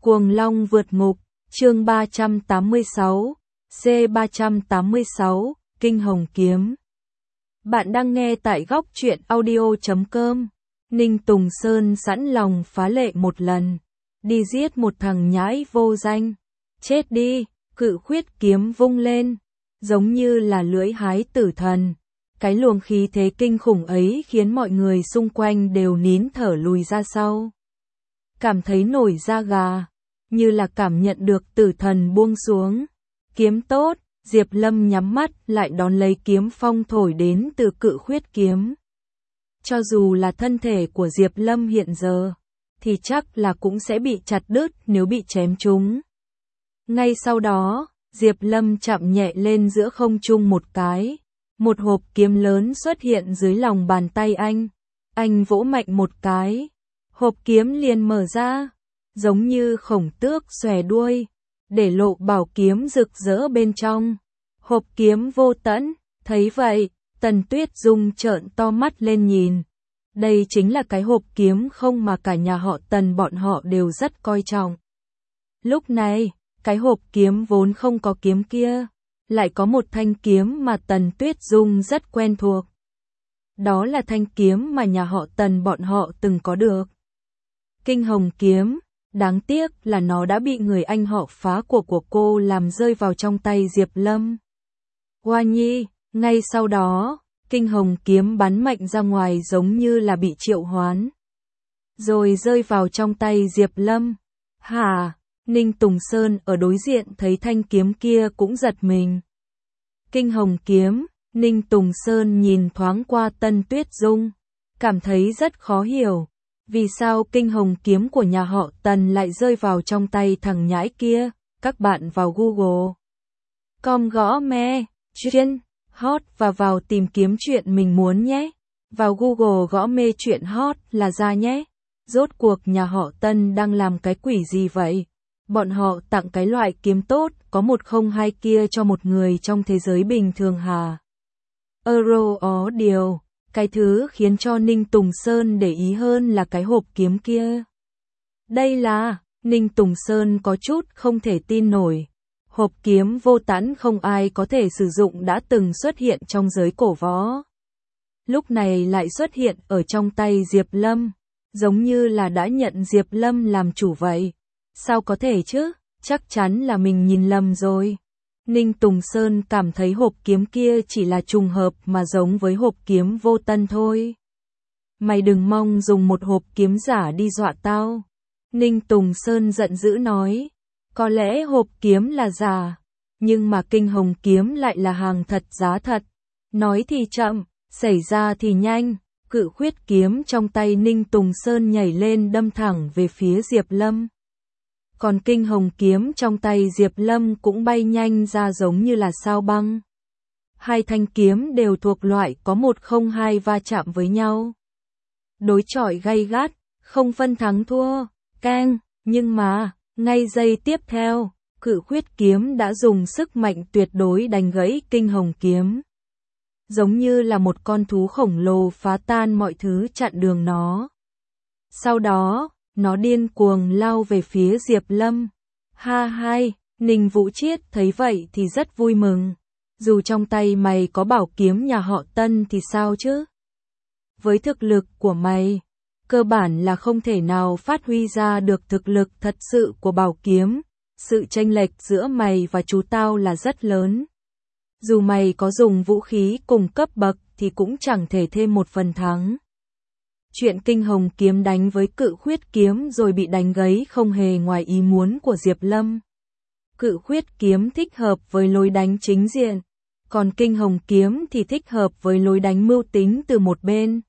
Cuồng Long vượt ngục, chương 386, C386, Kinh Hồng Kiếm. Bạn đang nghe tại góc truyện audio.com. Ninh Tùng Sơn sẵn lòng phá lệ một lần, đi giết một thằng nhãi vô danh. Chết đi, cự khuyết kiếm vung lên, giống như là lưỡi hái tử thần. Cái luồng khí thế kinh khủng ấy khiến mọi người xung quanh đều nín thở lùi ra sau. Cảm thấy nổi da gà, như là cảm nhận được tử thần buông xuống. Kiếm tốt, Diệp Lâm nhắm mắt lại đón lấy kiếm phong thổi đến từ cự khuyết kiếm. Cho dù là thân thể của Diệp Lâm hiện giờ, thì chắc là cũng sẽ bị chặt đứt nếu bị chém trúng. Ngay sau đó, Diệp Lâm chạm nhẹ lên giữa không trung một cái. Một hộp kiếm lớn xuất hiện dưới lòng bàn tay anh. Anh vỗ mạnh một cái. Hộp kiếm liền mở ra, giống như khổng tước xòe đuôi, để lộ bảo kiếm rực rỡ bên trong. Hộp kiếm vô tận, thấy vậy, Tần Tuyết Dung trợn to mắt lên nhìn. Đây chính là cái hộp kiếm không mà cả nhà họ Tần bọn họ đều rất coi trọng. Lúc này, cái hộp kiếm vốn không có kiếm kia, lại có một thanh kiếm mà Tần Tuyết Dung rất quen thuộc. Đó là thanh kiếm mà nhà họ Tần bọn họ từng có được. Kinh Hồng Kiếm, đáng tiếc là nó đã bị người anh họ phá của cô làm rơi vào trong tay Diệp Lâm. Hoa Nhi, ngay sau đó, Kinh Hồng Kiếm bắn mạnh ra ngoài giống như là bị triệu hoán. Rồi rơi vào trong tay Diệp Lâm. Hả? Ninh Tùng Sơn ở đối diện thấy thanh kiếm kia cũng giật mình. Kinh Hồng Kiếm, Ninh Tùng Sơn nhìn thoáng qua Tân Tuyết Dung, cảm thấy rất khó hiểu. Vì sao Kinh Hồng Kiếm của nhà họ Tần lại rơi vào trong tay thằng nhãi kia? Các bạn vào Google.com gõ me, truyện, hot và vào tìm kiếm chuyện mình muốn nhé. Vào Google gõ mê truyện hot là ra nhé. Rốt cuộc nhà họ Tân đang làm cái quỷ gì vậy? Bọn họ tặng cái loại kiếm tốt có 102 kia cho một người trong thế giới bình thường hả? Ó điều. Cái thứ khiến cho Ninh Tùng Sơn để ý hơn là cái hộp kiếm kia. Đây là, Ninh Tùng Sơn có chút không thể tin nổi. Hộp kiếm vô tẵn không ai có thể sử dụng đã từng xuất hiện trong giới cổ võ. Lúc này lại xuất hiện ở trong tay Diệp Lâm, giống như là đã nhận Diệp Lâm làm chủ vậy. Sao có thể chứ, chắc chắn là mình nhìn lầm rồi. Ninh Tùng Sơn cảm thấy hộp kiếm kia chỉ là trùng hợp mà giống với hộp kiếm vô tân thôi. Mày đừng mong dùng một hộp kiếm giả đi dọa tao. Ninh Tùng Sơn giận dữ nói. Có lẽ hộp kiếm là giả, nhưng mà Kinh Hồng Kiếm lại là hàng thật giá thật. Nói thì chậm, xảy ra thì nhanh. Cự khuyết kiếm trong tay Ninh Tùng Sơn nhảy lên đâm thẳng về phía Diệp Lâm. Còn Kinh Hồng Kiếm trong tay Diệp Lâm cũng bay nhanh ra giống như là sao băng. Hai thanh kiếm đều thuộc loại có 102 va chạm với nhau. Đối chọi gay gắt, không phân thắng thua, keng, nhưng mà, ngay giây tiếp theo, cự khuyết kiếm đã dùng sức mạnh tuyệt đối đánh gãy Kinh Hồng Kiếm. Giống như là một con thú khổng lồ phá tan mọi thứ chặn đường nó. Sau đó, nó điên cuồng lao về phía Diệp Lâm. Ha hai, Ninh Vũ Chiết thấy vậy thì rất vui mừng. Dù trong tay mày có bảo kiếm nhà họ Tân thì sao chứ? Với thực lực của mày, cơ bản là không thể nào phát huy ra được thực lực thật sự của bảo kiếm. Sự chênh lệch giữa mày và chú tao là rất lớn. Dù mày có dùng vũ khí cùng cấp bậc thì cũng chẳng thể thêm một phần thắng. Chuyện Kinh Hồng Kiếm đánh với cự khuyết kiếm rồi bị đánh gãy không hề ngoài ý muốn của Diệp Lâm. Cự khuyết kiếm thích hợp với lối đánh chính diện, còn Kinh Hồng Kiếm thì thích hợp với lối đánh mưu tính từ một bên.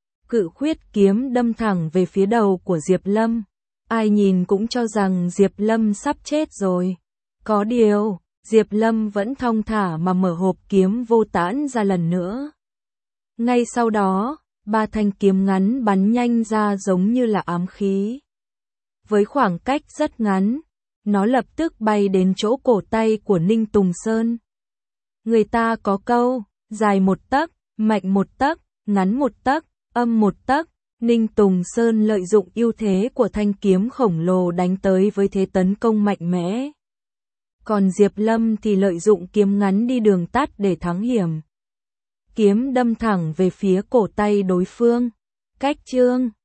Cự khuyết kiếm đâm thẳng về phía đầu của Diệp Lâm. Ai nhìn cũng cho rằng Diệp Lâm sắp chết rồi. Có điều, Diệp Lâm vẫn thong thả mà mở hộp kiếm vô tãn ra lần nữa. Ngay sau đó, ba thanh kiếm ngắn bắn nhanh ra giống như là ám khí. Với khoảng cách rất ngắn, nó lập tức bay đến chỗ cổ tay của Ninh Tùng Sơn. Người ta có câu, dài 1 tấc, mạnh 1 tấc, ngắn 1 tấc, âm 1 tấc, Ninh Tùng Sơn lợi dụng ưu thế của thanh kiếm khổng lồ đánh tới với thế tấn công mạnh mẽ. Còn Diệp Lâm thì lợi dụng kiếm ngắn đi đường tắt để thắng hiểm. Kiếm đâm thẳng về phía cổ tay đối phương. Cách chương